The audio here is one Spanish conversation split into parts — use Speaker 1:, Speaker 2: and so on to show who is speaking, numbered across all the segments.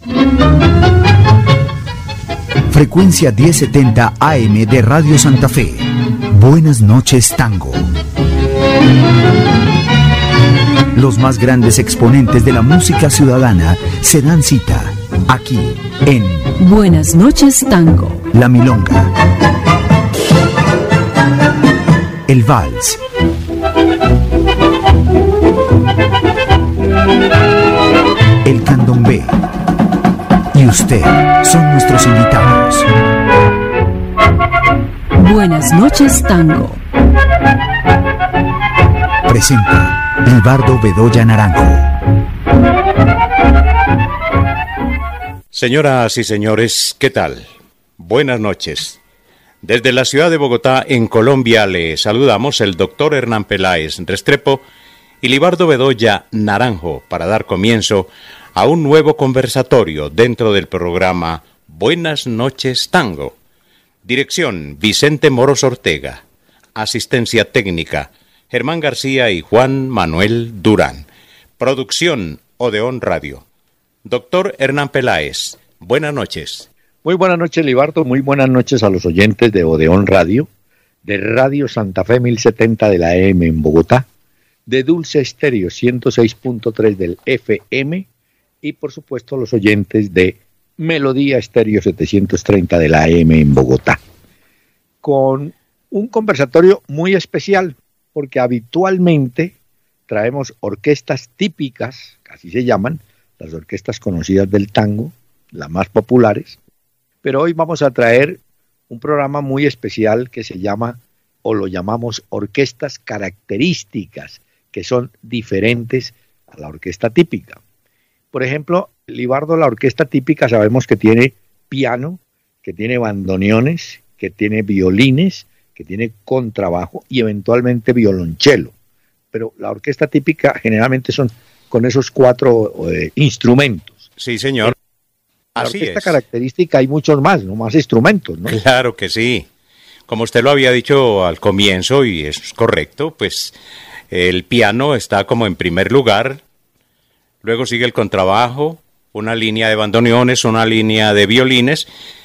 Speaker 1: Frecuencia 1070 AM de Radio Santa Fe. Buenas noches, Tango. Los más grandes exponentes de la música ciudadana se dan cita aquí en
Speaker 2: Buenas noches, Tango.
Speaker 1: La Milonga, el Vals, el Candombe y usted son nuestros invitados.
Speaker 2: Buenas noches, Tango.
Speaker 1: Presenta Libardo Bedoya Naranjo.
Speaker 3: Señoras y señores, ¿qué tal? Buenas noches. Desde la ciudad de Bogotá, en Colombia, le saludamos el doctor Hernán Peláez Restrepo y Libardo Bedoya Naranjo para dar comienzo a un nuevo conversatorio dentro del programa Buenas noches, Tango. Dirección: Vicente Moros Ortega. Asistencia técnica: Germán García y Juan Manuel Durán. Producción: Odeón Radio. Doctor Hernán Peláez, buenas noches.
Speaker 4: Muy buenas noches, Libardo. Muy buenas noches a los oyentes de Odeón Radio, de Radio Santa Fe 1070 de la AM en Bogotá, de Dulce Estéreo 106.3 del FM y, por supuesto, los oyentes de Melodía Estéreo 730 de la AM en Bogotá. Con un conversatorio muy especial, porque habitualmente traemos orquestas típicas, así se llaman, las orquestas conocidas del tango, las más populares, pero hoy vamos a traer un programa muy especial que se llama, o lo llamamos, orquestas características, que son diferentes a la orquesta típica. Por ejemplo, Libardo, la orquesta típica sabemos que tiene piano, que tiene bandoneones, que tiene violines, que tiene contrabajo y eventualmente violonchelo. Pero la orquesta típica generalmente son con esos cuatro instrumentos.
Speaker 3: Sí, señor.
Speaker 4: La orquesta característica hay muchos más, no más instrumentos, ¿no?
Speaker 3: Claro que sí. Como usted lo había dicho al comienzo, y eso es correcto, pues el piano está como en primer lugar, luego sigue el contrabajo, una línea de bandoneones, una línea de violines,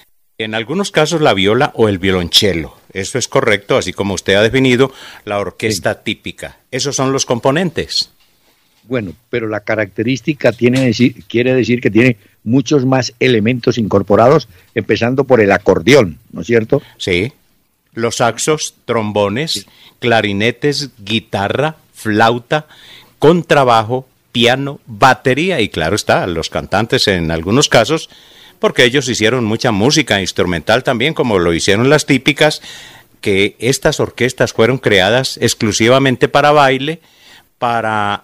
Speaker 3: en algunos casos la viola o el violonchelo. Eso es correcto, así como usted ha definido la orquesta típica. Esos son los componentes.
Speaker 4: Bueno, pero la característica quiere decir que tiene muchos más elementos incorporados, empezando por el acordeón, ¿no es cierto?
Speaker 3: Sí. Los saxos, trombones, clarinetes, guitarra, flauta, contrabajo, piano, batería y, claro está, los cantantes en algunos casos, porque ellos hicieron mucha música instrumental también, como lo hicieron las típicas, que estas orquestas fueron creadas exclusivamente para baile, para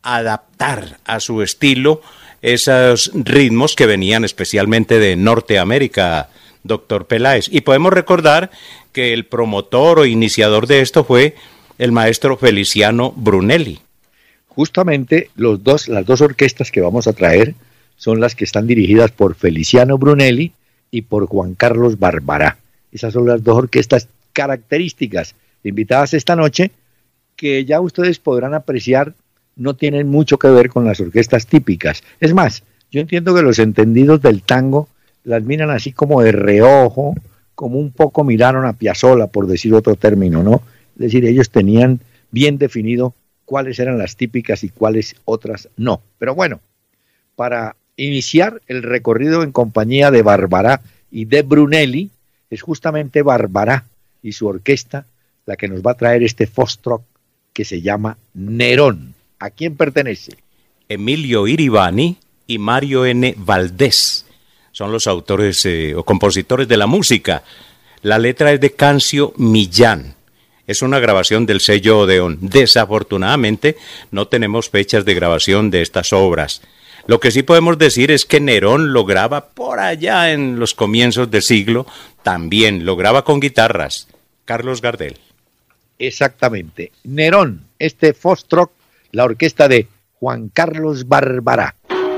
Speaker 3: adaptar a su estilo esos ritmos que venían especialmente de Norteamérica, doctor Peláez. Y podemos recordar que el promotor o iniciador de esto fue el maestro Feliciano Brunelli.
Speaker 4: Justamente las dos orquestas que vamos a traer son las que están dirigidas por Feliciano Brunelli y por Juan Carlos Barbará. Esas son las dos orquestas características invitadas esta noche, que ya ustedes podrán apreciar no tienen mucho que ver con las orquestas típicas. Es más, yo entiendo que los entendidos del tango las miran así como de reojo, como un poco miraron a Piazzolla, por decir otro término, ¿no? Es decir, ellos tenían bien definido cuáles eran las típicas y cuáles otras no. Pero bueno, para iniciar el recorrido en compañía de Barbará y de Brunelli, es justamente Barbará y su orquesta la que nos va a traer este foxtrot que se llama Nerón. ¿A quién pertenece?
Speaker 3: Emilio Iribani y Mario N. Valdés son los autores o compositores de la música. La letra es de Cancio Millán. Es una grabación del sello Odeón. Desafortunadamente, no tenemos fechas de grabación de estas obras. Lo que sí podemos decir es que Nerón lo graba por allá en los comienzos del siglo. También lo graba con guitarras. Carlos Gardel.
Speaker 4: Exactamente. Nerón, este foxtrot, la orquesta de Juan Carlos Barbará.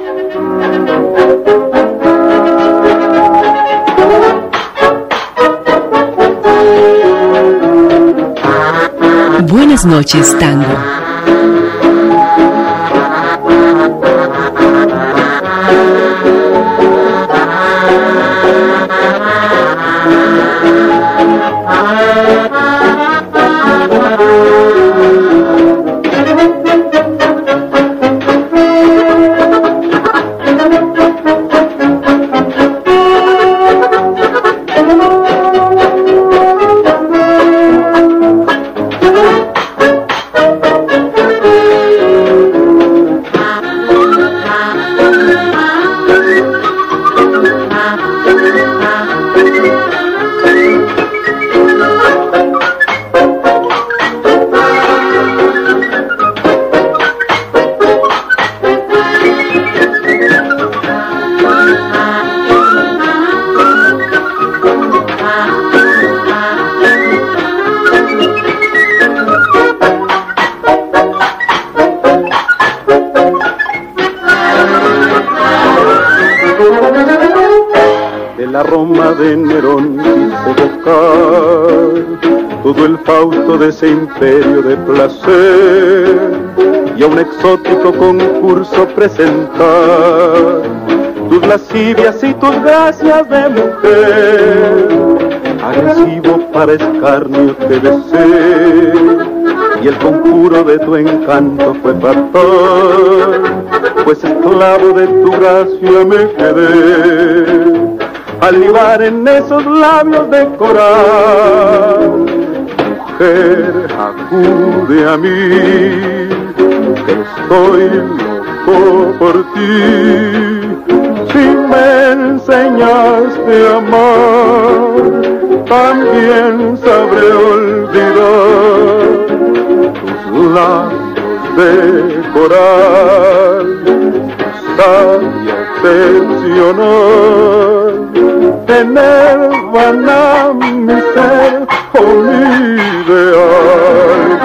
Speaker 2: Buenas noches, Tango.
Speaker 5: La Roma de Nerón quise evocar todo el Fausto de ese imperio de placer y a un exótico concurso presentar tus lascivias y tus gracias de mujer. Agresivo para escarnio te besé y el conjuro de tu encanto fue fatal, pues esclavo de tu gracia me quedé al libar en esos labios de coral. Mujer, acude a mí, que estoy loco por ti. Si me enseñaste a amar, también sabré olvidar tus labios de coral, tu sabia excepcional. Tener vana mi ser o mi ideal.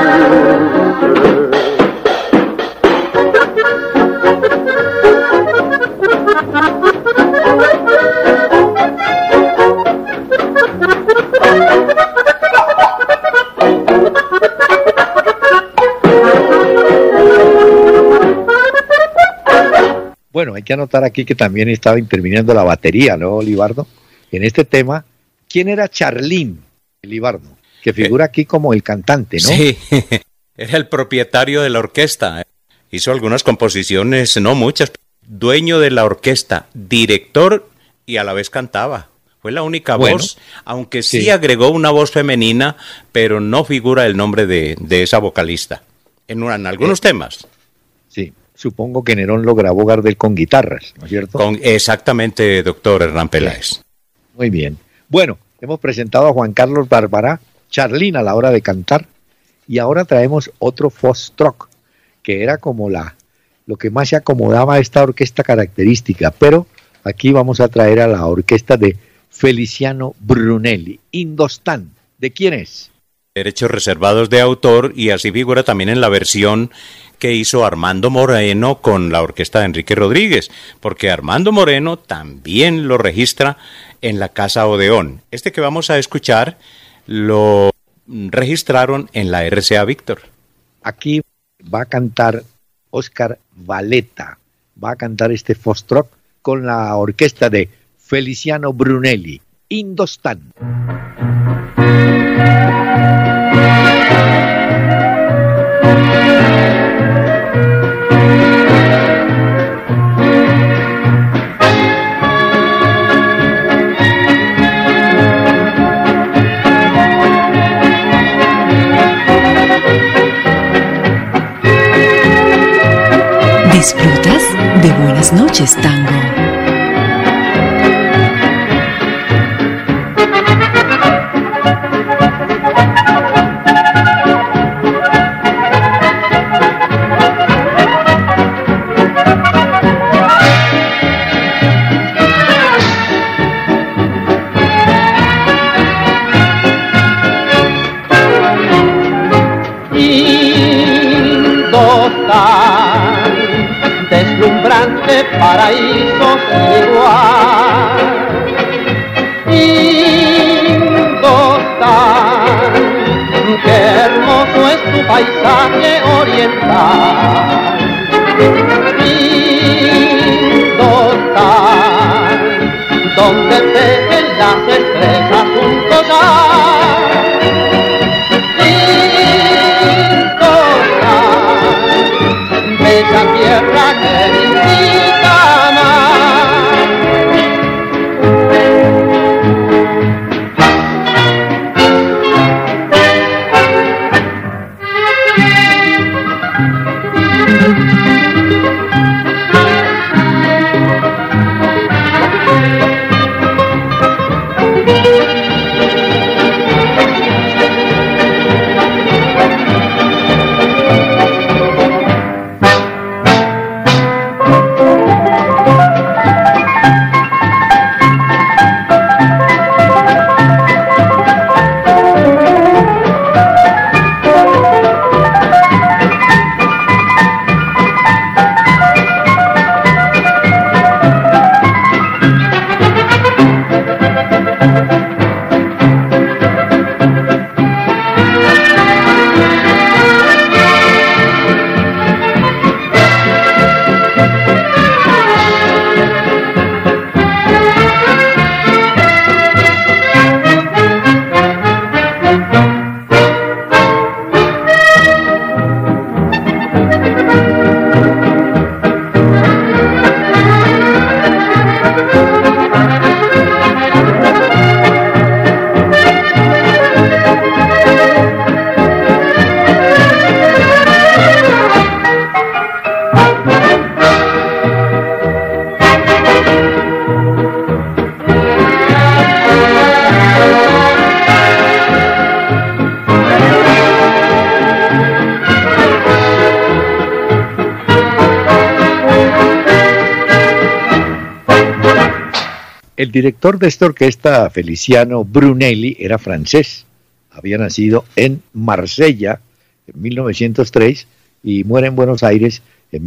Speaker 4: Bueno, hay que anotar aquí que también estaba interviniendo la batería, ¿no, Libardo? En este tema, ¿quién era Charlín, Libardo? Que figura aquí como el cantante, ¿no?
Speaker 3: Sí, era el propietario de la orquesta. Hizo algunas composiciones, no muchas. Dueño de la orquesta, director y a la vez cantaba. Fue la única voz, aunque sí agregó una voz femenina, pero no figura el nombre de esa vocalista en algunos temas.
Speaker 4: Sí. Supongo que Nerón lo grabó Gardel con guitarras, ¿no es cierto?
Speaker 3: Exactamente, doctor Hernán Peláez.
Speaker 4: Muy bien. Bueno, hemos presentado a Juan Carlos Barbará, Charlín a la hora de cantar, y ahora traemos otro foxtrot, que era como lo que más se acomodaba a esta orquesta característica, pero aquí vamos a traer a la orquesta de Feliciano Brunelli, Indostán. ¿De quién es?
Speaker 3: Derechos reservados de autor, y así figura también en la versión que hizo Armando Moreno con la orquesta de Enrique Rodríguez, porque Armando Moreno también lo registra en la Casa Odeón. Este que vamos a escuchar lo registraron en la RCA Víctor.
Speaker 4: Aquí va a cantar Óscar Valeta, va a cantar este foxtrot con la orquesta de Feliciano Brunelli, Indostán.
Speaker 2: Disfrutas de Buenas noches, Tango.
Speaker 6: Deslumbrante paraíso sin igual, Indostán, qué hermoso es tu paisaje oriental. Indostán, donde tejen las estrellas
Speaker 4: El director de esta orquesta, Feliciano Brunelli, era francés. Había nacido en Marsella en 1903 y muere en Buenos Aires en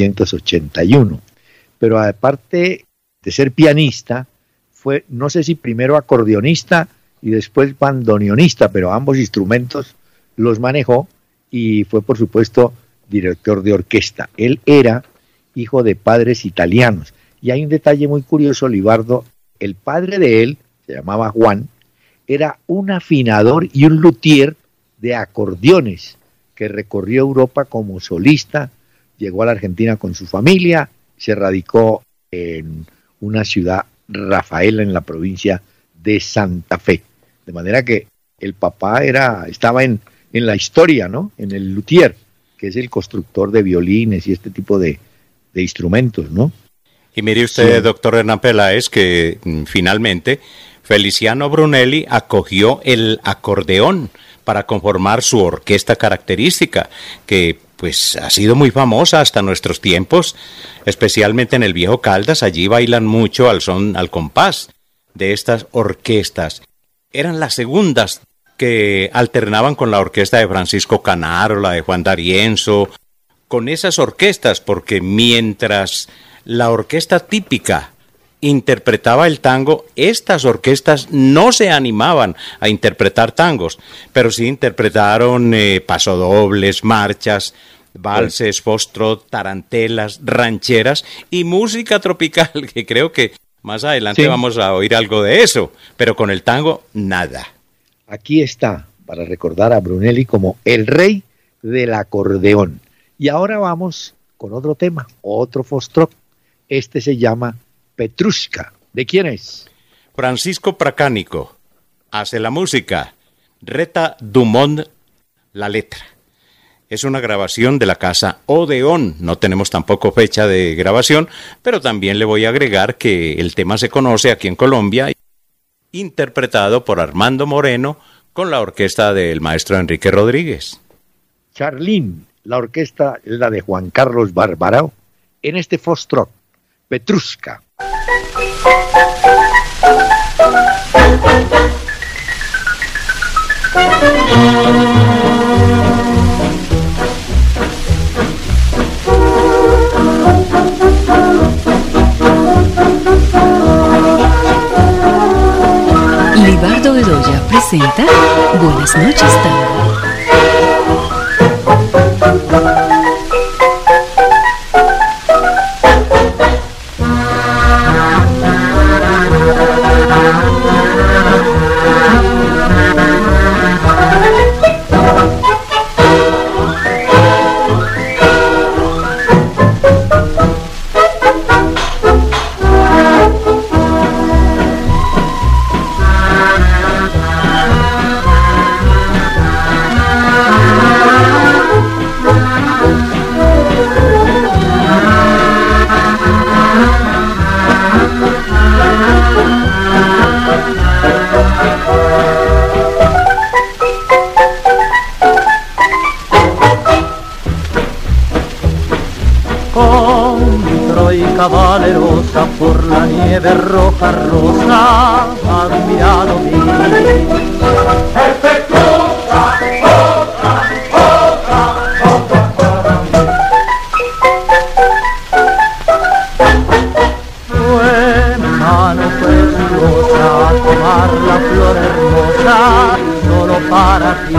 Speaker 4: 1981. Pero aparte de ser pianista, fue, no sé si primero acordeonista y después bandoneonista, pero ambos instrumentos los manejó y fue, por supuesto, director de orquesta. Él era hijo de padres italianos. Y hay un detalle muy curioso, Libardo. El padre de él, se llamaba Juan, era un afinador y un luthier de acordeones que recorrió Europa como solista, llegó a la Argentina con su familia, se radicó en una ciudad, Rafaela, en la provincia de Santa Fe. De manera que el papá estaba en la historia, ¿no? En el luthier, que es el constructor de violines y este tipo de instrumentos, ¿no?
Speaker 3: Y mire usted,
Speaker 4: Sí.
Speaker 3: doctor Hernán Peláez, que finalmente Feliciano Brunelli acogió el acordeón para conformar su orquesta característica, que pues ha sido muy famosa hasta nuestros tiempos, especialmente en el Viejo Caldas. Allí bailan mucho al son, al compás de estas orquestas. Eran las segundas que alternaban con la orquesta de Francisco Canaro, la de Juan D'Arienzo, con esas orquestas, porque mientras la orquesta típica interpretaba el tango, estas orquestas no se animaban a interpretar tangos, pero sí interpretaron pasodobles, marchas, valses, foxtrot, tarantelas, rancheras y música tropical, que creo que más adelante
Speaker 4: Sí.
Speaker 3: vamos a oír algo de eso, pero con el tango, nada.
Speaker 4: Aquí está, para recordar a Brunelli como el rey del acordeón. Y ahora vamos con otro tema, otro foxtrot. Este se llama Petrushka. ¿De quién es?
Speaker 3: Francisco Pracánico hace la música, Reta Dumont la letra. Es una grabación de la casa Odeón. No tenemos tampoco fecha de grabación, pero también le voy a agregar que el tema se conoce aquí en Colombia, interpretado por Armando Moreno con la orquesta del maestro Enrique Rodríguez.
Speaker 4: Charlín, la orquesta es la de Juan Carlos Barbarao, en este foxtrot, Petrushka.
Speaker 2: Libardo Bedoya presenta Buenas noches, Tango.
Speaker 6: Valerosa por la nieve roja rosa, admirado vi. Fue mano preciosa a tomar la flor hermosa, solo para ti.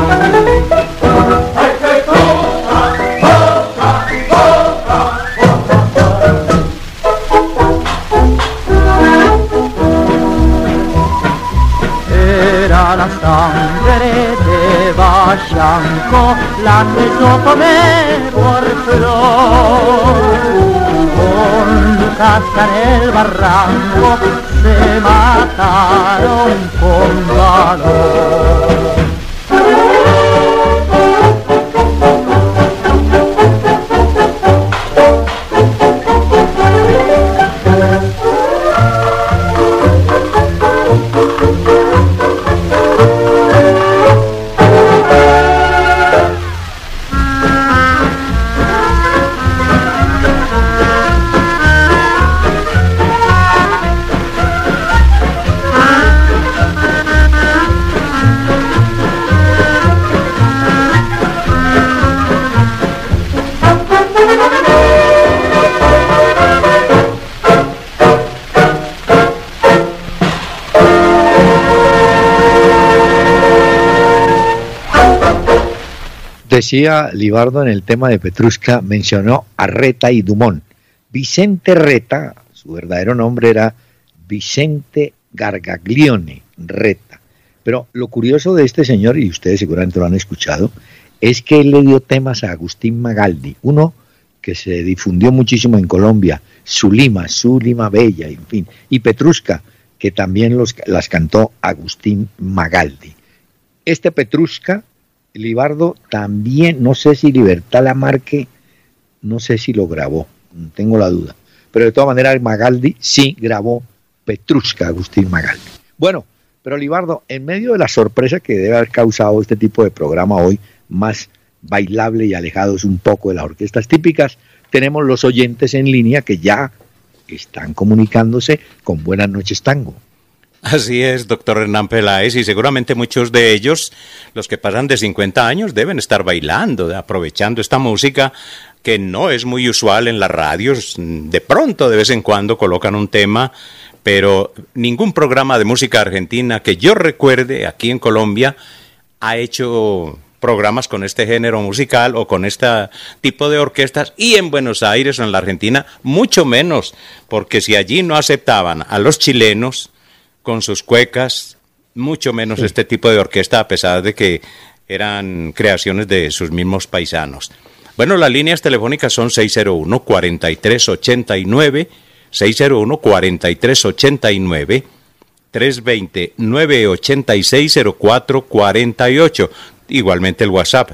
Speaker 6: La sangre de Vallanco, la que yo tomé por flor. Con Lucas en el barranco se mataron con valor.
Speaker 4: Decía Libardo en el tema de Petrushka, mencionó a Reta y Dumont. Vicente Reta, su verdadero nombre era Vicente Gargaglione Reta. Pero lo curioso de este señor, y ustedes seguramente lo han escuchado, es que él le dio temas a Agustín Magaldi, uno que se difundió muchísimo en Colombia, Zulima Bella, en fin, y Petrushka, que también las cantó Agustín Magaldi. Este Petrushka, Libardo, también, no sé si Libertad Lamarque, no sé si lo grabó, tengo la duda, pero de todas maneras Magaldi sí grabó Petrushka, Agustín Magaldi. Bueno, pero Libardo, en medio de la sorpresa que debe haber causado este tipo de programa hoy, más bailable y alejados un poco de las orquestas típicas, tenemos los oyentes en línea que ya están comunicándose con Buenas Noches Tango.
Speaker 3: Así es, doctor Hernán Peláez, y seguramente muchos de ellos, los que pasan de 50 años, deben estar bailando, aprovechando esta música que no es muy usual en las radios. De pronto, de vez en cuando, colocan un tema, pero ningún programa de música argentina que yo recuerde aquí en Colombia ha hecho programas con este género musical o con este tipo de orquestas, y en Buenos Aires o en la Argentina mucho menos, porque si allí no aceptaban a los chilenos con sus cuecas, mucho menos este tipo de orquesta, a pesar de que eran creaciones de sus mismos paisanos. Bueno, las líneas telefónicas son 601-4389, 601-4389, 320-986-0448. Igualmente el WhatsApp,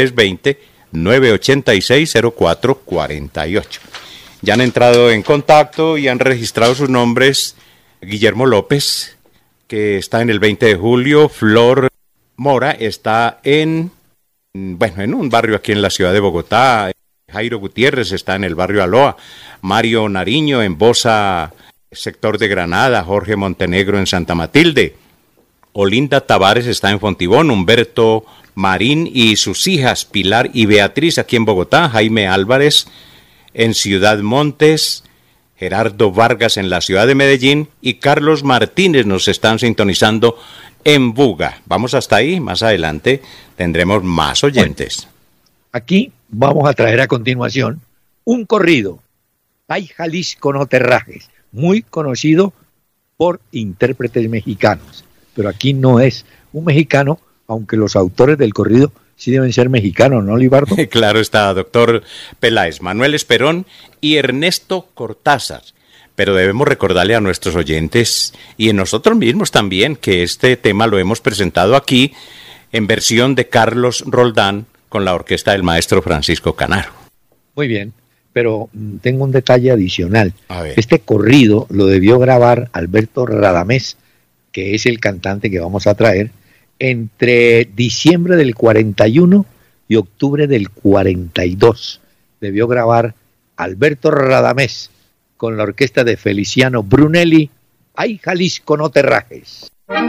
Speaker 3: 320-986-0448. Ya han entrado en contacto y han registrado sus nombres. Guillermo López, que está en el 20 de julio. Flor Mora está en un barrio aquí en la ciudad de Bogotá. Jairo Gutiérrez está en el barrio Aloa. Mario Nariño en Bosa, sector de Granada. Jorge Montenegro en Santa Matilde. Olinda Tavares está en Fontibón. Humberto Marín y sus hijas Pilar y Beatriz aquí en Bogotá. Jaime Álvarez en Ciudad Montes. Gerardo Vargas en la ciudad de Medellín y Carlos Martínez nos están sintonizando en Buga. Vamos hasta ahí, más adelante tendremos más oyentes.
Speaker 4: Bueno, aquí vamos a traer a continuación un corrido, Ay Jalisco no te rajes, muy conocido por intérpretes mexicanos, pero aquí no es un mexicano, aunque los autores del corrido sí deben ser mexicanos, ¿no, Libardo?
Speaker 3: Claro está, doctor Peláez, Manuel Esperón y Ernesto Cortázar. Pero debemos recordarle a nuestros oyentes y a nosotros mismos también que este tema lo hemos presentado aquí en versión de Carlos Roldán con la orquesta del maestro Francisco Canaro.
Speaker 4: Muy bien, pero tengo un detalle adicional.
Speaker 3: A ver.
Speaker 4: Este corrido lo debió grabar Alberto Radamés, que es el cantante que vamos a traer, entre diciembre del 41 y octubre del 42. Debió grabar Alberto Radamés con la orquesta de Feliciano Brunelli, Ay Jalisco no te rajes.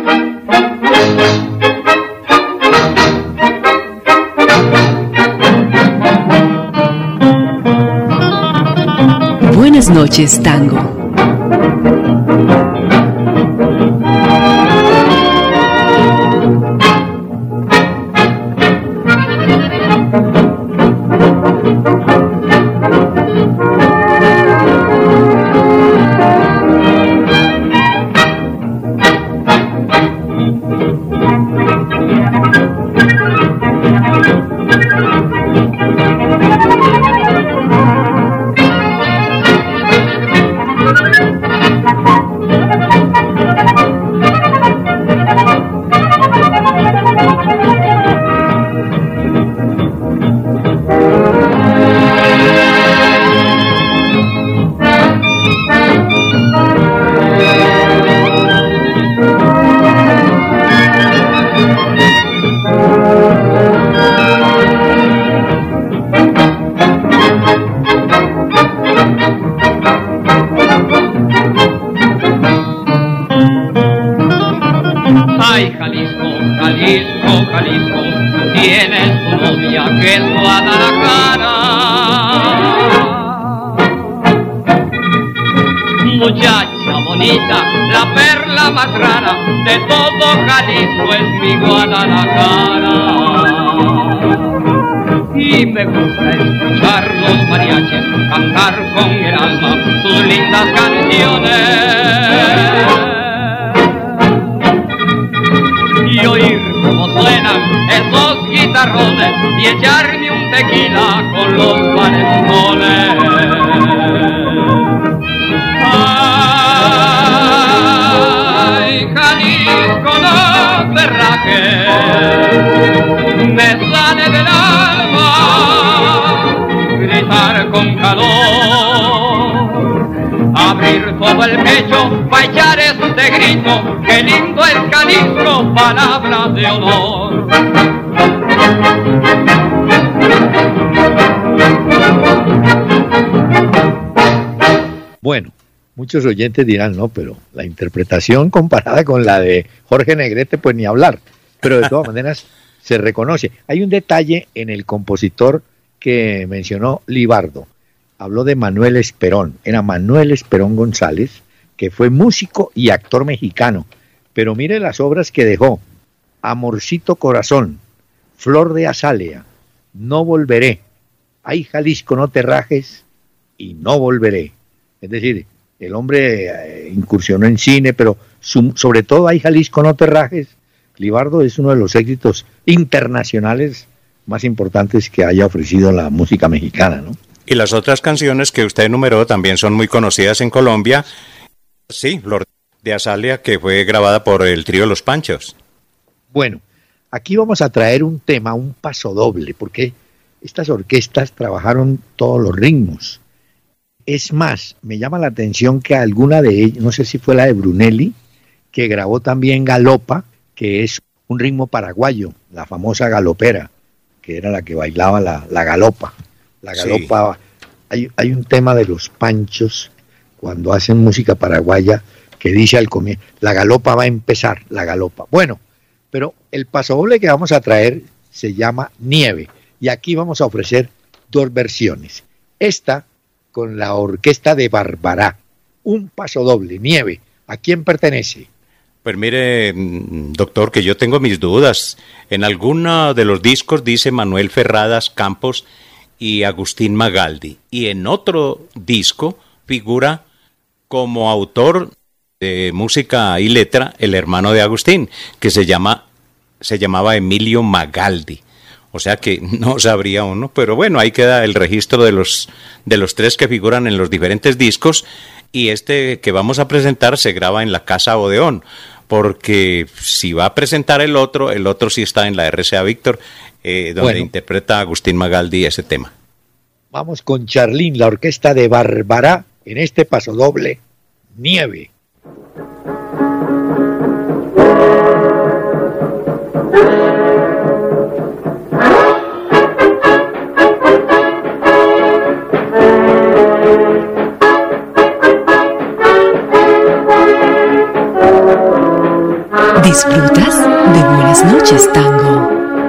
Speaker 2: Buenas noches, Tango.
Speaker 6: y me gusta escuchar los mariachis cantar con el alma sus lindas canciones y oír cómo suenan esos guitarrones y echarme un tequila con los valentones. Ay, Jalisco, no te rajes, me sale del alma gritar con calor, abrir todo el pecho pa' echar este grito, qué lindo es Jalisco, palabras de honor.
Speaker 4: Bueno, muchos oyentes dirán, no, pero la interpretación comparada con la de Jorge Negrete, pues ni hablar, pero de todas maneras se reconoce. Hay un detalle en el compositor que mencionó Libardo, habló de Manuel Esperón, era Manuel Esperón González, que fue músico y actor mexicano, pero mire las obras que dejó: Amorcito Corazón, Flor de Azalea, No Volveré, Ay Jalisco, no te rajes y No Volveré. Es decir, el hombre incursionó en cine, pero sobre todo Ay Jalisco, no te rajes, Libardo, es uno de los éxitos internacionales más importantes que haya ofrecido la música mexicana, ¿no?
Speaker 3: Y las otras canciones que usted enumeró también son muy conocidas en Colombia. Sí, Flor de Azalea, que fue grabada por el trío Los Panchos.
Speaker 4: Bueno, aquí vamos a traer un tema, un pasodoble, porque estas orquestas trabajaron todos los ritmos. Es más, me llama la atención que alguna de ellas, no sé si fue la de Brunelli, que grabó también Galopa, que es un ritmo paraguayo, la famosa galopera, que era la que bailaba la galopa. La galopa, sí. Hay un tema de Los Panchos, cuando hacen música paraguaya, que dice al comienzo, la galopa va a empezar, la galopa. Bueno, pero el pasodoble que vamos a traer se llama Nieve, y aquí vamos a ofrecer dos versiones. Esta con la orquesta de Barbará, un pasodoble, Nieve. ¿A quién pertenece?
Speaker 3: Pues mire, doctor, que yo tengo mis dudas. En alguno de los discos dice Manuel Ferradas Campos y Agustín Magaldi, y en otro disco figura como autor de música y letra el hermano de Agustín, que se llamaba Emilio Magaldi. O sea que no sabría uno, pero bueno, ahí queda el registro de los tres que figuran en los diferentes discos, y este que vamos a presentar se graba en la Casa Odeón, porque si va a presentar el otro sí está en la RCA Víctor, donde interpreta Agustín Magaldi ese tema.
Speaker 4: Vamos con Charlín, la orquesta de Barbará, en este pasodoble, Nieve.
Speaker 2: Disfrutas de Buenas Noches Tango.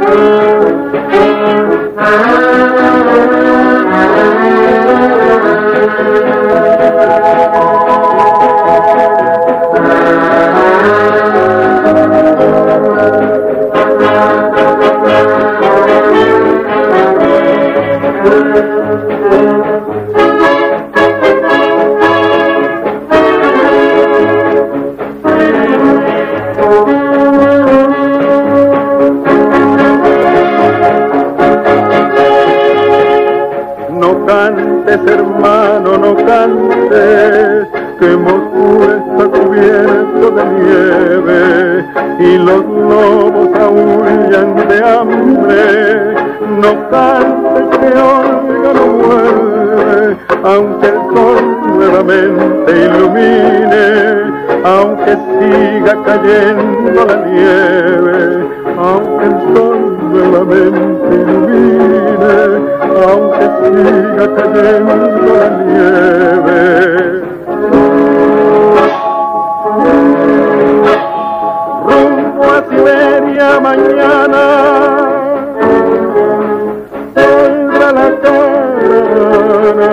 Speaker 5: Hermano, no cantes, que Moscú está cubierto de nieve y los lobos aúllan de hambre. No cantes, que Olga no vuelve, aunque el sol nuevamente ilumine, aunque siga cayendo la nieve, aunque el sol nuevamente ilumine, aunque siga cayendo la nieve. Rumbo a Siberia mañana, saldrá la caravana.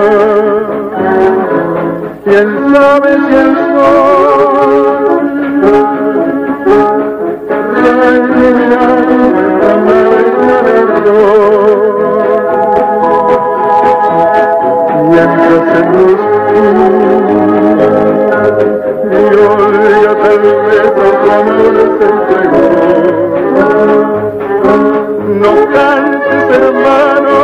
Speaker 5: ¿Quién sabe si el sol revivirá esta beso tu amor te entregó. No cantes, hermano,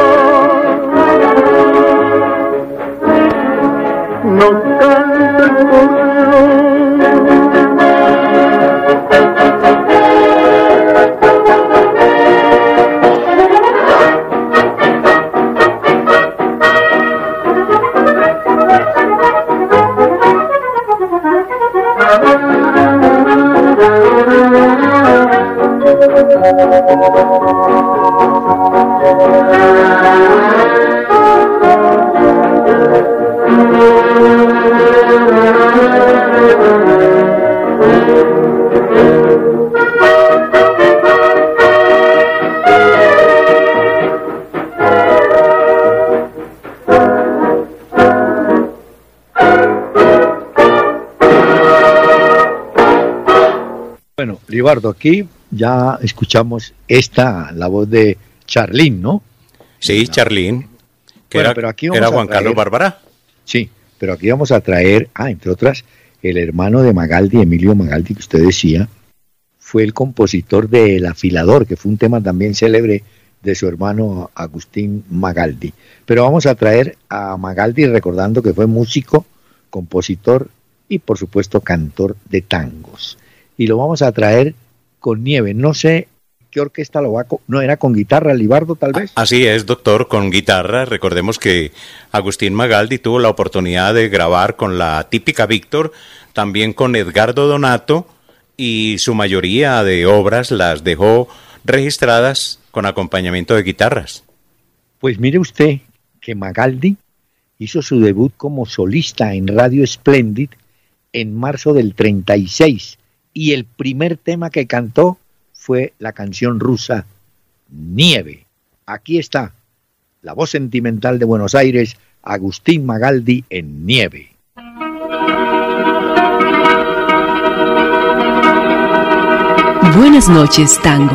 Speaker 5: no cantes por Dios.
Speaker 4: Bueno, Libardo, aquí ya escuchamos la voz de Charlín, ¿no?
Speaker 3: Sí, Charlín, que
Speaker 4: Bueno,
Speaker 3: era,
Speaker 4: pero aquí vamos
Speaker 3: era
Speaker 4: a
Speaker 3: Juan
Speaker 4: traer-
Speaker 3: Carlos Bárbara.
Speaker 4: Sí, pero aquí vamos a traer, entre otras, el hermano de Magaldi, Emilio Magaldi, que usted decía, fue el compositor de El Afilador, que fue un tema también célebre de su hermano Agustín Magaldi. Pero vamos a traer a Magaldi recordando que fue músico, compositor y por supuesto cantor de tangos. Y lo vamos a traer con Nieve. No sé qué orquesta lo va a... No, era con guitarra, Libardo, tal vez.
Speaker 3: Así es, doctor, con guitarra. Recordemos que Agustín Magaldi tuvo la oportunidad de grabar con la típica Víctor, también con Edgardo Donato, y su mayoría de obras las dejó registradas con acompañamiento de guitarras.
Speaker 4: Pues mire usted que Magaldi hizo su debut como solista en Radio Splendid en marzo del 36 y el primer tema que cantó fue la canción rusa Nieve. Aquí está la voz sentimental de Buenos Aires, Agustín Magaldi en Nieve.
Speaker 2: Buenas noches, tango.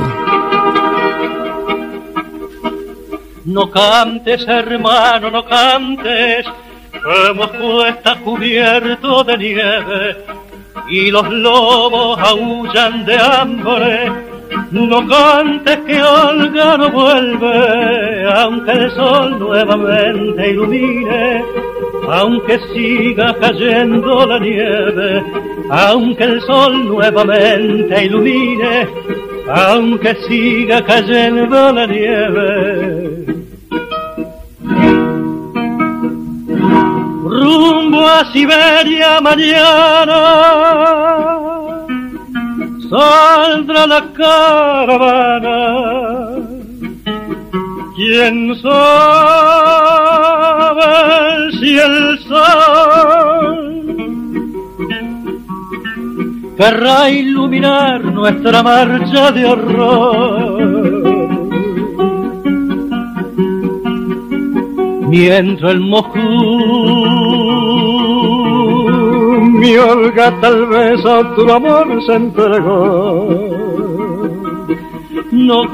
Speaker 6: No cantes, hermano, no cantes, que Moscú está cubierto de nieve y los lobos aullan de hambre. No cantes que Olga no vuelve, aunque el sol nuevamente ilumine, aunque siga cayendo la nieve, aunque el sol nuevamente ilumine, aunque siga cayendo la nieve. Rumbo a Siberia mañana saldrá la caravana. ¿Quién sabe si el sol querrá iluminar nuestra marcha de horror? Mientras el Moscú, mi Olga tal vez a otro amor se entregó. No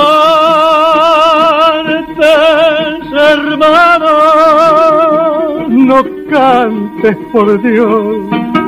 Speaker 6: cantes, hermano, no cantes por Dios.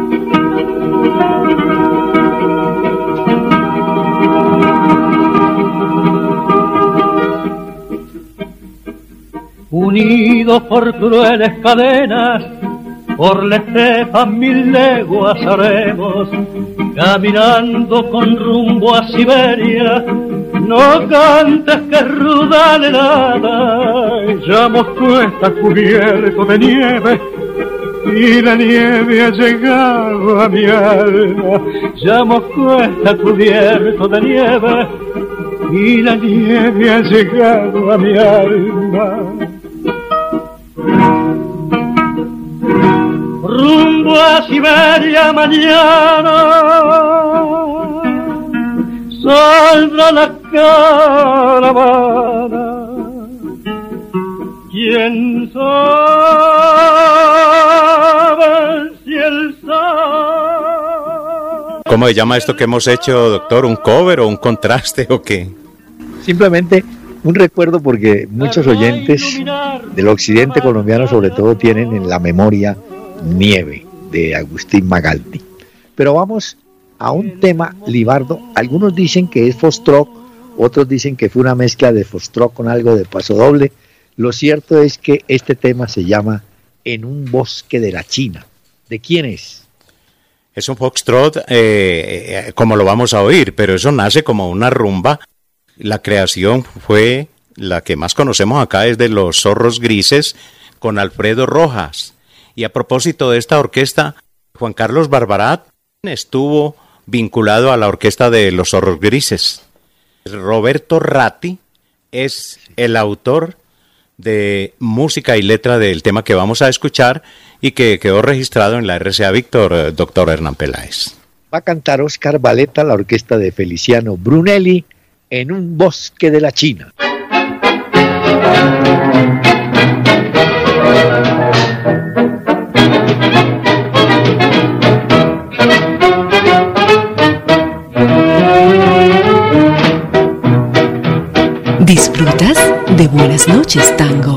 Speaker 6: Unidos por crueles cadenas, por la estepa 1000 leguas haremos, caminando con rumbo a Siberia. No cantes que es ruda la helada, ya Moscú está cubierto de nieve, y la nieve ha llegado a mi alma. Ya Moscú está cubierto de nieve, y la nieve ha llegado a mi alma. Rumbo a Siberia mañana saldrá la caravana. ¿Quién sabe si el sol...
Speaker 3: ¿Cómo se llama esto que hemos hecho, doctor? ¿Un cover o un contraste o qué?
Speaker 4: Simplemente un recuerdo porque muchos oyentes del occidente colombiano sobre todo tienen en la memoria Nieve de Agustín Magaldi. Pero vamos a un tema, Libardo. Algunos dicen que es Foxtrot, otros dicen que fue una mezcla de Foxtrot con algo de pasodoble. Lo cierto es que este tema se llama En un bosque de la China. ¿De quién es?
Speaker 3: Es un foxtrot, como lo vamos a oír, pero eso nace como una rumba. La creación fue, la que más conocemos acá, es de los Zorros Grises, con Alfredo Rojas. Y a propósito de esta orquesta, Juan Carlos Barbarat estuvo vinculado a la orquesta de los Zorros Grises. Roberto Ratti es el autor de música y letra del tema que vamos a escuchar y que quedó registrado en la RCA Víctor, doctor Hernán Peláez.
Speaker 4: Va a cantar Oscar Valeta, la orquesta de Feliciano Brunelli, En un bosque de la China.
Speaker 2: ¿Disfrutas de Buenas noches, Tango?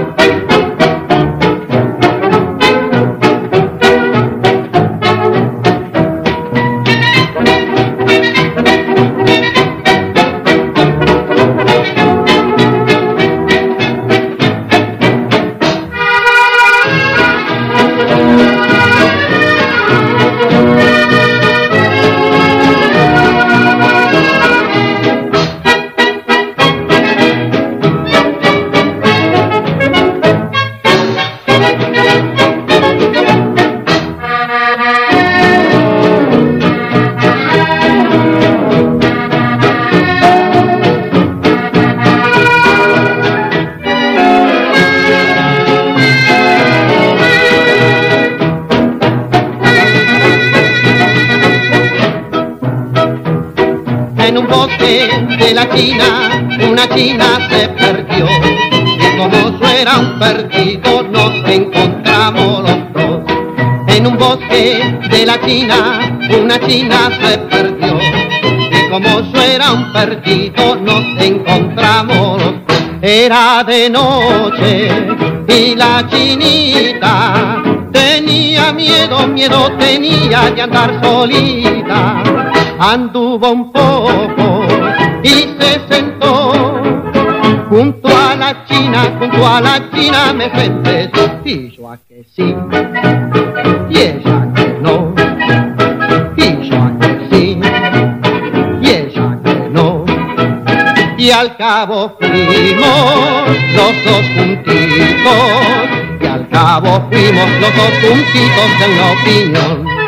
Speaker 7: De la China, una china se perdió, y como suena un perdido nos encontramos los dos. En un bosque de la China, una china se perdió, y como suena un perdido nos encontramos los dos. Era de noche y la chinita tenía miedo tenía de andar solita. Anduvo un poco y se sentó junto a la china me senté. Y yo a que sí, y ella que no, y yo a que sí, y ella que no. Y al cabo fuimos los dos juntitos, y al cabo fuimos los dos juntitos en una opinión.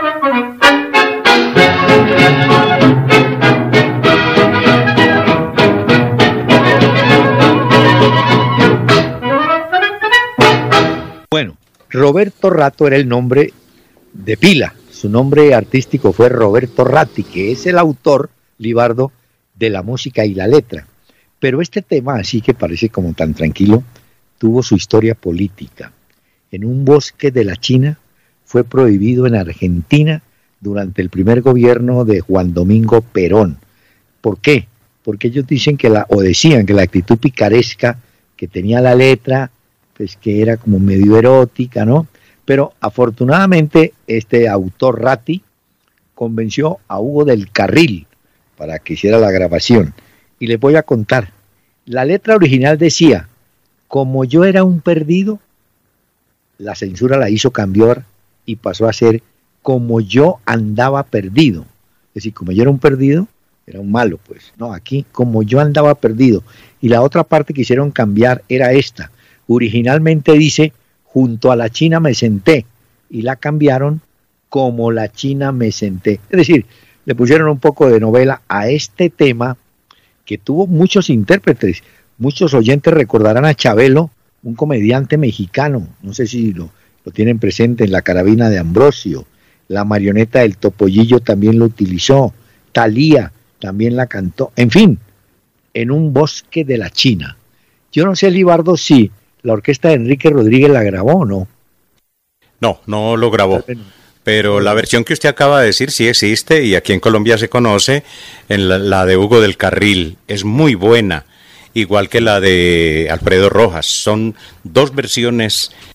Speaker 4: Bueno, Roberto Rato era el nombre de pila. Su nombre artístico fue Roberto Ratti, que es el autor, Libardo, de la música y la letra. Pero este tema, así que parece como tan tranquilo, tuvo su historia política. En un bosque de la China fue prohibido en Argentina durante el primer gobierno de Juan Domingo Perón. ¿Por qué? Porque ellos dicen que decían que la actitud picaresca que tenía la letra, pues que era como medio erótica, ¿no? Pero afortunadamente este autor Ratti convenció a Hugo del Carril para que hiciera la grabación. Y les voy a contar. La letra original decía, como yo era un perdido, la censura la hizo cambiar y pasó a ser como yo andaba perdido. Es decir, como yo era un perdido, era un malo, pues. No, aquí, como yo andaba perdido. Y la otra parte que hicieron cambiar era esta. Originalmente dice, junto a la China me senté. Y la cambiaron, como la China me senté. Es decir, le pusieron un poco de novela a este tema que tuvo muchos intérpretes. Muchos oyentes recordarán a Chabelo, un comediante mexicano. No sé si lo tienen presente, en La Carabina de Ambrosio. La marioneta del Topollillo también lo utilizó. Thalía también la cantó. En fin, en un bosque de la China. Yo no sé, Libardo, si la orquesta de Enrique Rodríguez la grabó o no.
Speaker 3: No, no lo grabó. Pero la versión que usted acaba de decir sí existe y aquí en Colombia se conoce, en la de Hugo del Carril. Es muy buena, igual que la de Alfredo Rojas. Son dos versiones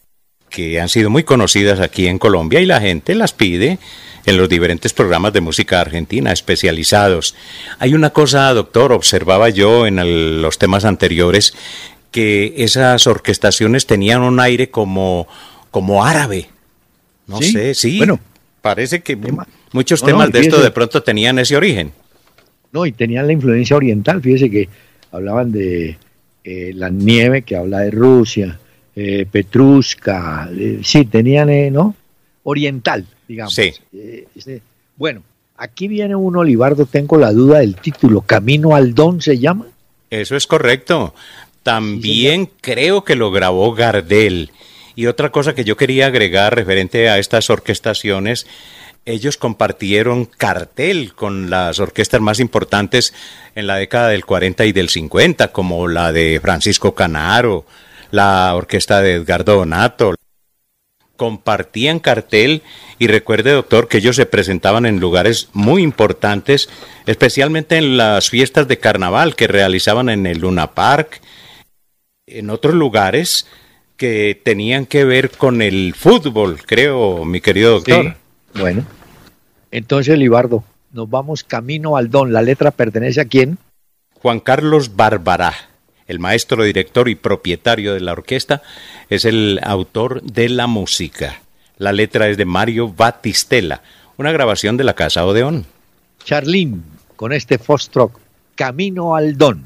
Speaker 3: que han sido muy conocidas aquí en Colombia y la gente las pide en los diferentes programas de música argentina especializados. Hay una cosa, doctor, observaba yo en los temas anteriores, que esas orquestaciones tenían un aire como árabe. No sé, sí. Bueno, parece que muchos temas de esto de pronto tenían ese origen.
Speaker 4: No, y tenían la influencia oriental. Fíjese que hablaban de la nieve, que habla de Rusia, Petrushka, sí, tenían, ¿no? Oriental, digamos.
Speaker 3: Sí.
Speaker 4: Bueno, aquí viene uno, Libardo, tengo la duda del título. ¿Camino al Don se llama?
Speaker 3: Eso es correcto. También sí, creo que lo grabó Gardel. Y otra cosa que yo quería agregar referente a estas orquestaciones, ellos compartieron cartel con las orquestas más importantes en la década del 40 y del 50, como la de Francisco Canaro, la orquesta de Edgardo Donato. Compartían cartel y recuerde, doctor, que ellos se presentaban en lugares muy importantes, especialmente en las fiestas de carnaval que realizaban en el Luna Park, en otros lugares que tenían que ver con el fútbol, creo, mi querido doctor.
Speaker 4: Sí. Bueno, entonces, Libardo, nos vamos camino al Don. ¿La letra pertenece a quién?
Speaker 3: Juan Carlos Barbará, el maestro, director y propietario de la orquesta, es el autor de la música. La letra es de Mario Batistella, una grabación de la Casa Odeón.
Speaker 4: Charlín, con este Foxtrot, camino al Don.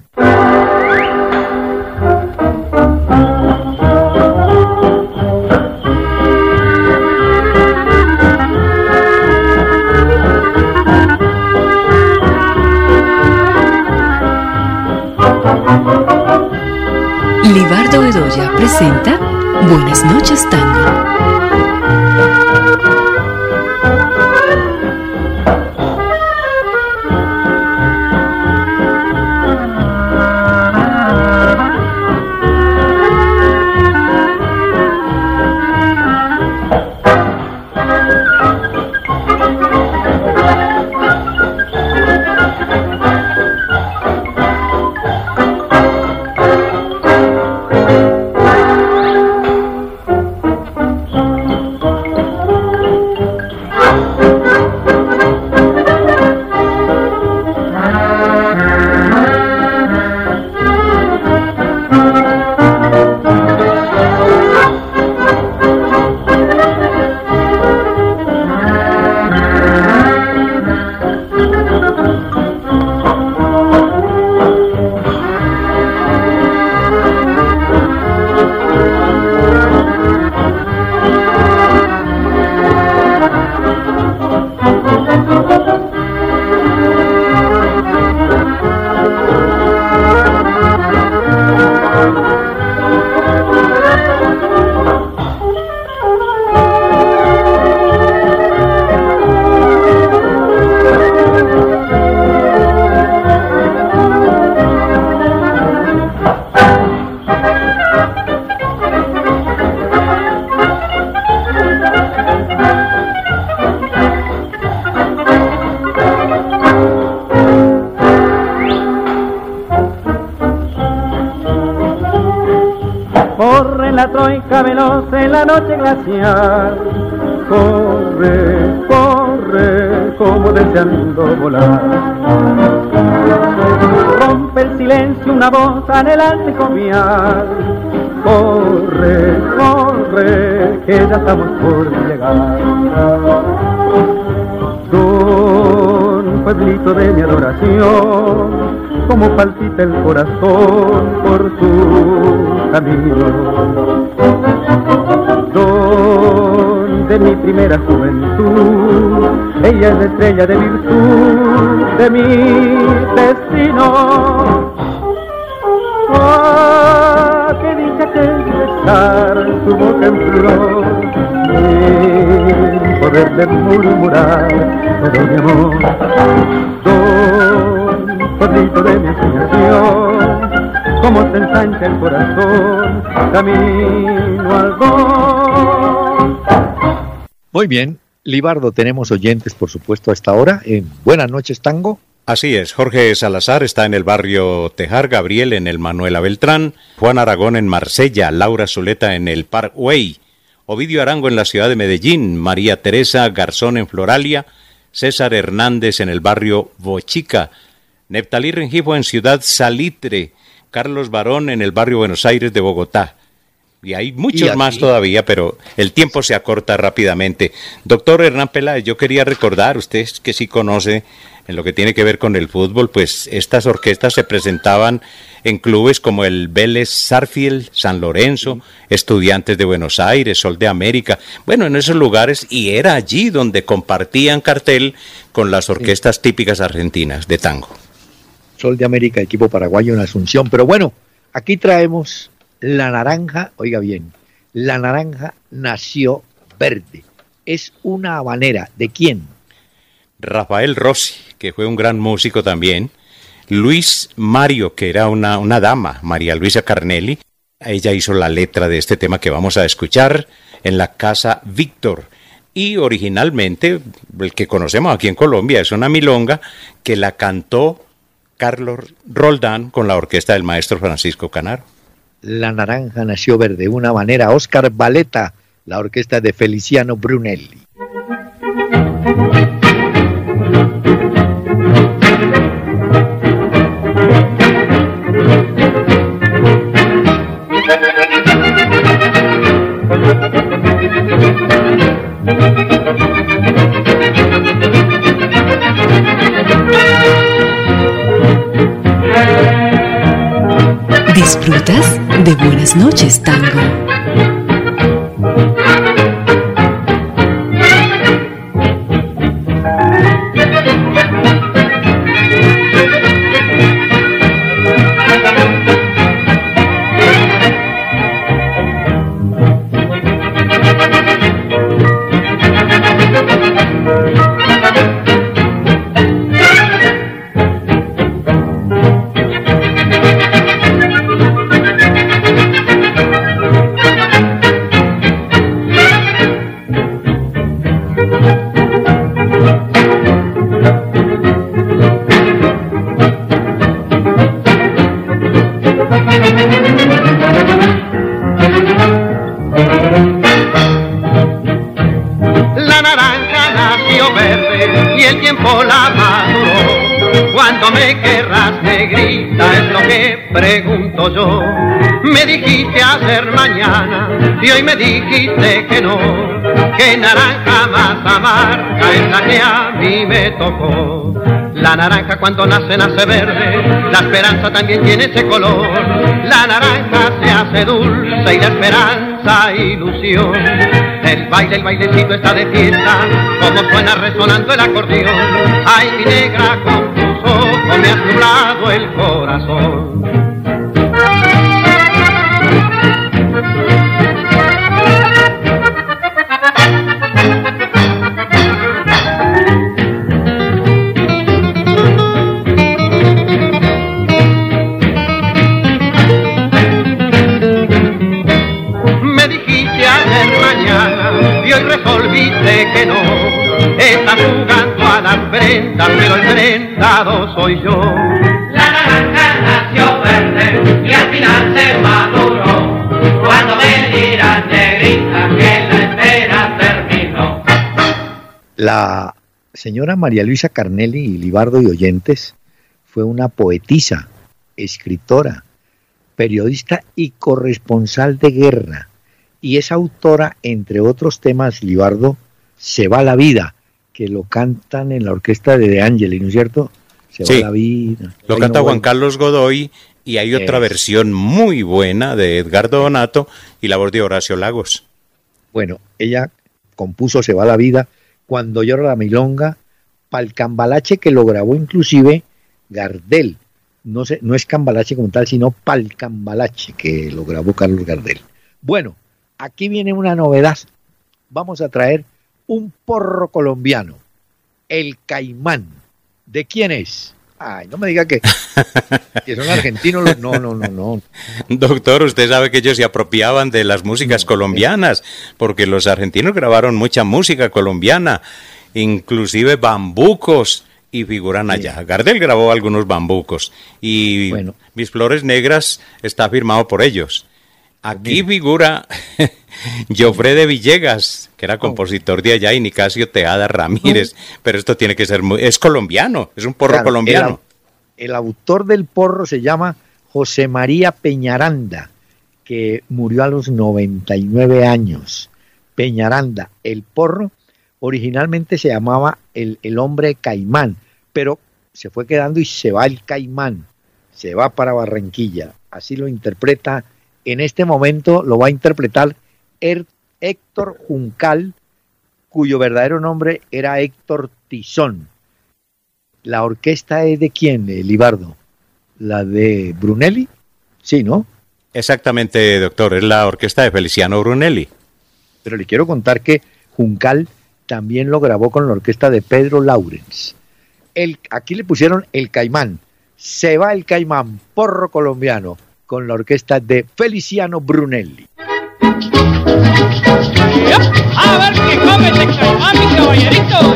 Speaker 2: Libardo Bedoya presenta Buenas noches, Tango.
Speaker 6: Veloz en la noche glacial, corre, corre, como deseando volar. Rompe el silencio una voz anhelante y jovial, corre, corre, que ya estamos por llegar. Don pueblito de mi adoración, como palpita el corazón por su camino. De mi primera juventud, ella es la estrella de virtud de mi destino. ¡Ah, qué dicha que es besar su boca en flor, sin poderle murmurar todo mi amor! Don pueblito de mi ensoñación, como se ensancha el corazón, camino al Don.
Speaker 4: Muy bien, Libardo, tenemos oyentes, por supuesto, a esta hora en Buenas noches, Tango.
Speaker 3: Así es, Jorge Salazar está en el barrio Tejar, Gabriel en el Manuela Beltrán, Juan Aragón en Marsella, Laura Zuleta en el Parkway, Ovidio Arango en la ciudad de Medellín, María Teresa Garzón en Floralia, César Hernández en el barrio Bochica, Neptalí Rengifo en Ciudad Salitre, Carlos Barón en el barrio Buenos Aires de Bogotá. Y hay muchos más todavía, pero el tiempo se acorta rápidamente. Doctor Hernán Peláez, yo quería recordar, usted que sí conoce en lo que tiene que ver con el fútbol, pues estas orquestas se presentaban en clubes como el Vélez Sarsfield, San Lorenzo, Estudiantes de Buenos Aires, Sol de América, bueno, en esos lugares, y era allí donde compartían cartel con las orquestas típicas argentinas de tango.
Speaker 4: Sol de América, equipo paraguayo en Asunción, pero bueno, aquí traemos la naranja, oiga bien, la naranja nació verde, es una habanera, ¿de quién?
Speaker 3: Rafael Rossi, que fue un gran músico también, Luis Mario, que era una dama, María Luisa Carnelli, ella hizo la letra de este tema que vamos a escuchar en la Casa Víctor, y originalmente, el que conocemos aquí en Colombia, es una milonga que la cantó Carlos Roldán con la orquesta del maestro Francisco Canaro.
Speaker 4: La naranja nació verde, una habanera, Oscar Valeta, la orquesta de Feliciano Brunelli.
Speaker 2: ¿Disfrutas de Buenas noches, Tango?
Speaker 7: Pregunto yo, me dijiste hacer mañana y hoy me dijiste que no, que naranja más amarga es la que a mí me tocó. La naranja cuando nace, nace verde, la esperanza también tiene ese color. La naranja se hace dulce y la esperanza ilusión. El bailecito está de fiesta, como suena resonando el acordeón. Ay, mi negra, con tus ojos me has nublado el corazón. Y hoy resolviste que no, estás jugando a las prendas, pero el prendado soy yo.
Speaker 8: La naranja nació verde y al final se maduró, cuando me dirás negrita que la espera terminó.
Speaker 4: La señora María Luisa Carnelli y Libardo y oyentes fue una poetisa, escritora, periodista y corresponsal de guerra. Y es autora, entre otros temas, Libardo, Se va la vida, que lo cantan en la orquesta de Angeli, ¿no es cierto? Se va la vida.
Speaker 3: Lo canta Juan Carlos Godoy, y hay otra versión muy buena de Edgardo Donato y la voz de Horacio Lagos.
Speaker 4: Bueno, ella compuso Se va la vida, Cuando llora la milonga, pa'l cambalache, que lo grabó inclusive Gardel. No es cambalache como tal, sino pa'l cambalache, que lo grabó Carlos Gardel. Bueno, aquí viene una novedad. Vamos a traer un porro colombiano, el Caimán. ¿De quién es? Ay, no me diga que son argentinos. No.
Speaker 3: Doctor, usted sabe que ellos se apropiaban de las músicas colombianas, porque los argentinos grabaron mucha música colombiana, inclusive bambucos, y figuran allá. Gardel grabó algunos bambucos, y Mis Flores Negras está firmado por ellos. Aquí figura Jofre de Villegas, que era compositor de allá, y Nicasio Teada Ramírez, pero esto tiene que ser es colombiano, es un porro colombiano.
Speaker 4: El autor del porro se llama José María Peñaranda, que murió a los 99 años. Peñaranda, el porro, originalmente se llamaba el hombre caimán, pero se fue quedando y se va el caimán, se va para Barranquilla, así lo interpreta. En este momento lo va a interpretar Héctor Juncal, cuyo verdadero nombre era Héctor Tizón. ¿La orquesta es de quién, Libardo? ¿La de Brunelli? Sí, ¿no?
Speaker 3: Exactamente, doctor, es la orquesta de Feliciano Brunelli.
Speaker 4: Pero le quiero contar que Juncal también lo grabó con la orquesta de Pedro Laurens. Aquí le pusieron el caimán. Se va el caimán, porro colombiano, con la orquesta de Feliciano Brunelli.
Speaker 9: A ver qué come ese caimán, mi caballerito.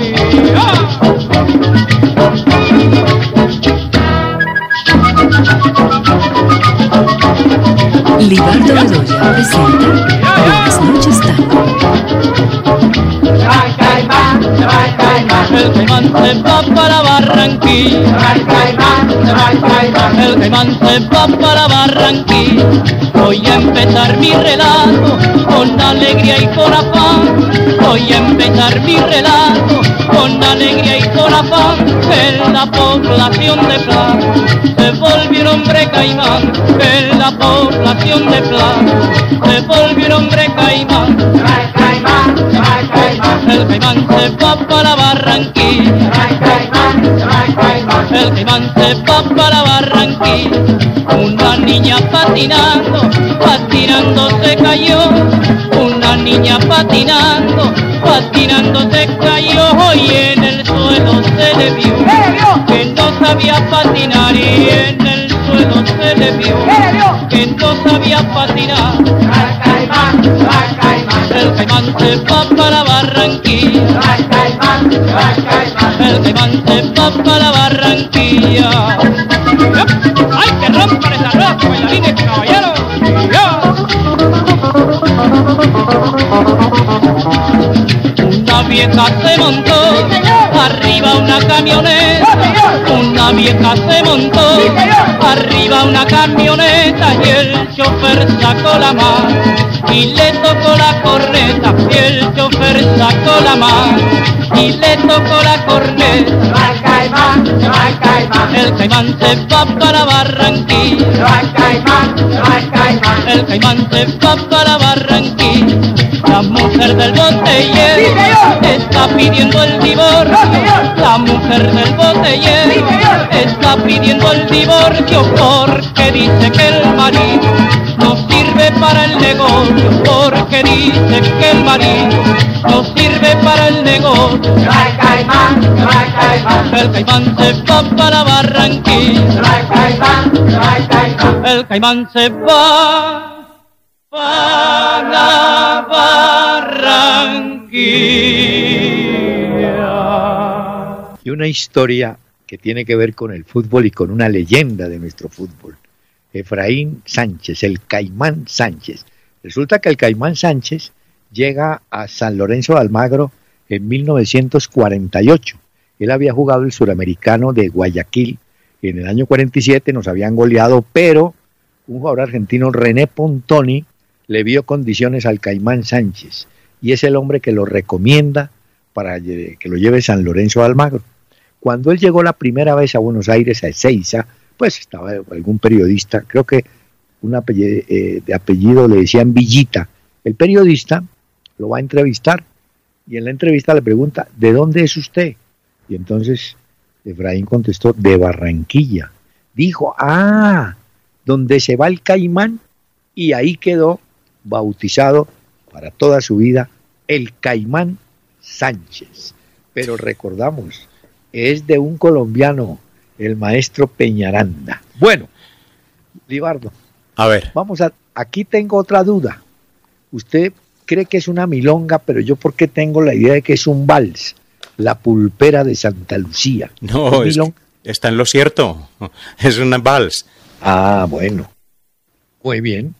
Speaker 2: Libardo Bedoya presenta Buenas noches, tango.
Speaker 8: Se va el caimán, se va el caimán.
Speaker 9: El caimán se va para Barranquilla.
Speaker 8: Se va el caimán, se va el caimán.
Speaker 9: El caimán se va para Barranquilla. Voy a empezar mi relato con alegría y con afán. Voy a empezar mi relato con alegría y con afán. En la población de Plata se volvió un hombre caimán. En la población de Plata se volvió un hombre caimán.
Speaker 8: Se va el caimán, se va el caimán.
Speaker 9: El caimán se va para Barranquilla.
Speaker 8: Se va el caimán, se va el caimán.
Speaker 9: El caimán se va para Barranquilla. Una niña patinando, patinando se cayó. Una niña patinando, patinando se cayó. Y en el suelo se le vio que no sabía patinar. Y en el suelo se le vio que no sabía patinar.
Speaker 8: Se va el caimán, se va el caimán.
Speaker 9: El caimán se va para Barranquilla.
Speaker 8: Se va el caimán, se va el caimán.
Speaker 9: El caimán se va para Barranquilla. ¡Ay, que rompan esa rueda, bailarines, caballeros! Una vieja se montó arriba una camioneta. Una vieja se montó arriba una camioneta y el chofer sacó la mano y le tocó la corneta. Y el chofer sacó la mano y le tocó la corneta.
Speaker 8: Se va el caimán, se va el caimán.
Speaker 9: El caimán se va para Barranquilla.
Speaker 8: Se va el caimán, se va el caimán.
Speaker 9: El caimán se va para Barranquilla. La mujer del botellero está pidiendo el divorcio. La mujer del botellero está pidiendo el divorcio porque dice que el marido no sirve para el negocio. Porque dice que el marido no sirve para el negocio.
Speaker 8: Se va el caimán, se va el caimán.
Speaker 9: El caimán se va para Barranquilla.
Speaker 8: Se va el caimán, se va el caimán.
Speaker 9: El caimán se va para Barranquilla.
Speaker 4: Y una historia que tiene que ver con el fútbol y con una leyenda de nuestro fútbol. Efraín Sánchez, el Caimán Sánchez. Resulta que el Caimán Sánchez llega a San Lorenzo de Almagro en 1948. Él había jugado el Suramericano de Guayaquil en el año 47, nos habían goleado, pero un jugador argentino, René Pontoni, le vio condiciones al Caimán Sánchez y es el hombre que lo recomienda para que lo lleve San Lorenzo de Almagro. Cuando él llegó la primera vez a Buenos Aires, a Ezeiza, pues estaba algún periodista, creo que de apellido le decían Villita. El periodista lo va a entrevistar y en la entrevista le pregunta, ¿de dónde es usted? Y entonces Efraín contestó, de Barranquilla. Dijo, donde se va el Caimán, y ahí quedó bautizado para toda su vida el Caimán Sánchez. Pero recordamos, es de un colombiano, el maestro Peñaranda. Bueno, Libardo,
Speaker 3: a ver,
Speaker 4: aquí tengo otra duda. Usted cree que es una milonga, pero yo porque tengo la idea de que es un vals, La Pulpera de Santa Lucía.
Speaker 3: No, está en lo cierto, es una vals.
Speaker 4: Bueno, muy bien.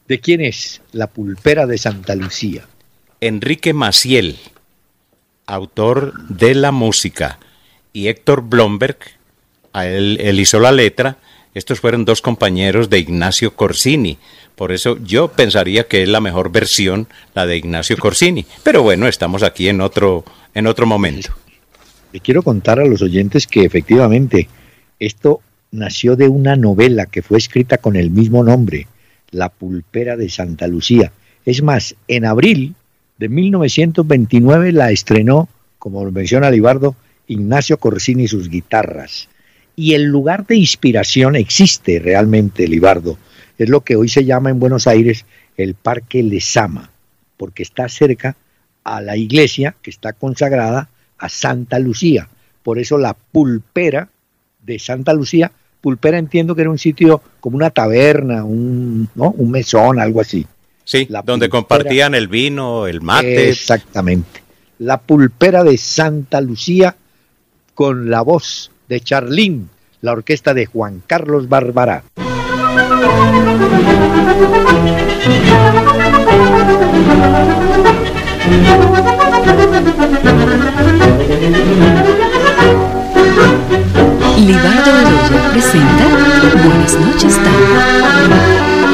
Speaker 4: ¿De quién es La Pulpera de Santa Lucía?
Speaker 3: Enrique Maciel, autor de la música, y Héctor Blomberg, él hizo la letra. Estos fueron dos compañeros de Ignacio Corsini. Por eso yo pensaría que es la mejor versión, la de Ignacio Corsini. Pero bueno, estamos aquí en otro momento.
Speaker 4: Le quiero contar a los oyentes que efectivamente esto nació de una novela que fue escrita con el mismo nombre, La Pulpera de Santa Lucía. Es más, en abril de 1929 la estrenó, como lo menciona Libardo, Ignacio Corsini y sus guitarras. Y el lugar de inspiración existe realmente, Libardo. Es lo que hoy se llama en Buenos Aires el Parque Lezama, porque está cerca a la iglesia que está consagrada a Santa Lucía. Por eso La Pulpera de Santa Lucía. Pulpera entiendo que era un sitio como una taberna, un mesón, algo así.
Speaker 3: Sí, donde compartían el vino, el mate.
Speaker 4: Exactamente. La Pulpera de Santa Lucía, con la voz de Charlín, la orquesta de Juan Carlos Barbará.
Speaker 2: Libardo Bedoya presenta Buenas noches, Tango.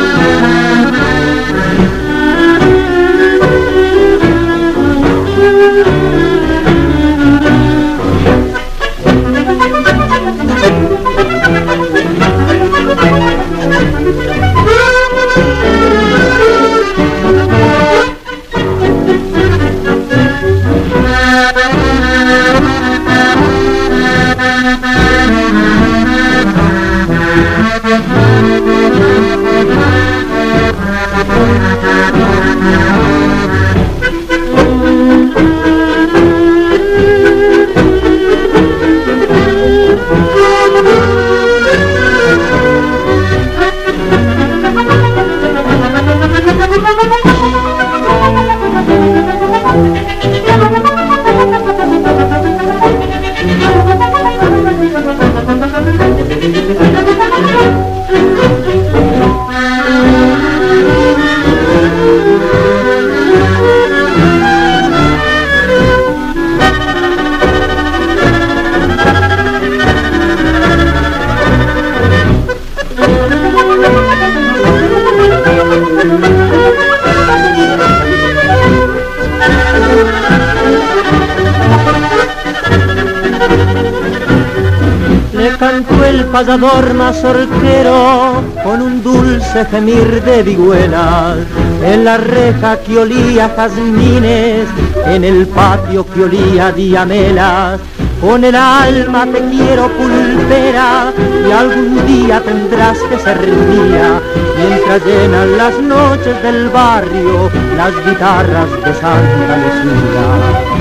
Speaker 7: Payador mazorquero con un dulce gemir de vihuelas, en la reja que olía jazmines, en el patio que olía diamelas. Con el alma te quiero, pulpera, y algún día tendrás que ser mía, mientras llenan las noches del barrio las guitarras de Santa Lucía.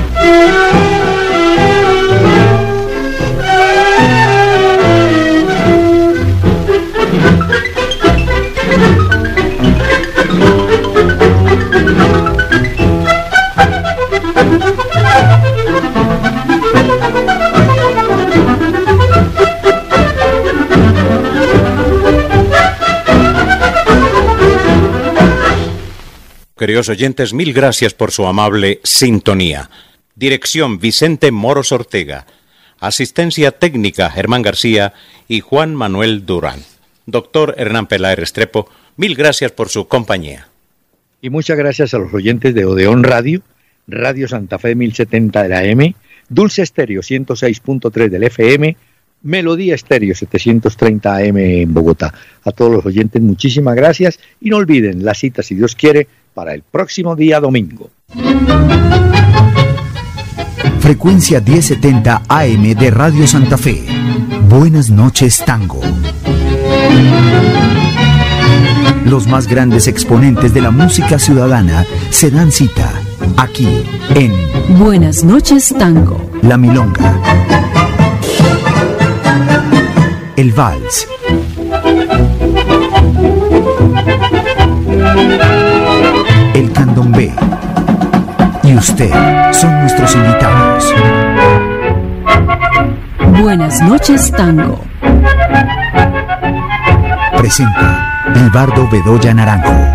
Speaker 3: Queridos oyentes, mil gracias por su amable sintonía. Dirección Vicente Moros Ortega. Asistencia técnica Germán García y Juan Manuel Durán. Doctor Hernán Peláez Restrepo, mil gracias por su compañía.
Speaker 4: Y muchas gracias a los oyentes de Odeón Radio, Radio Santa Fe 1070 de la AM, Dulce Estéreo 106.3 del FM, Melodía Estéreo 730 AM en Bogotá. A todos los oyentes, muchísimas gracias y no olviden la cita, si Dios quiere, para el próximo día domingo.
Speaker 1: Frecuencia 1070 AM de Radio Santa Fe. Buenas noches, Tango. Los más grandes exponentes de la música ciudadana se dan cita aquí en
Speaker 2: Buenas noches, Tango.
Speaker 1: La Milonga, el Vals, el Candombe y usted son nuestros invitados.
Speaker 2: Buenas noches, Tango.
Speaker 1: Presenta Libardo Bedoya Naranjo.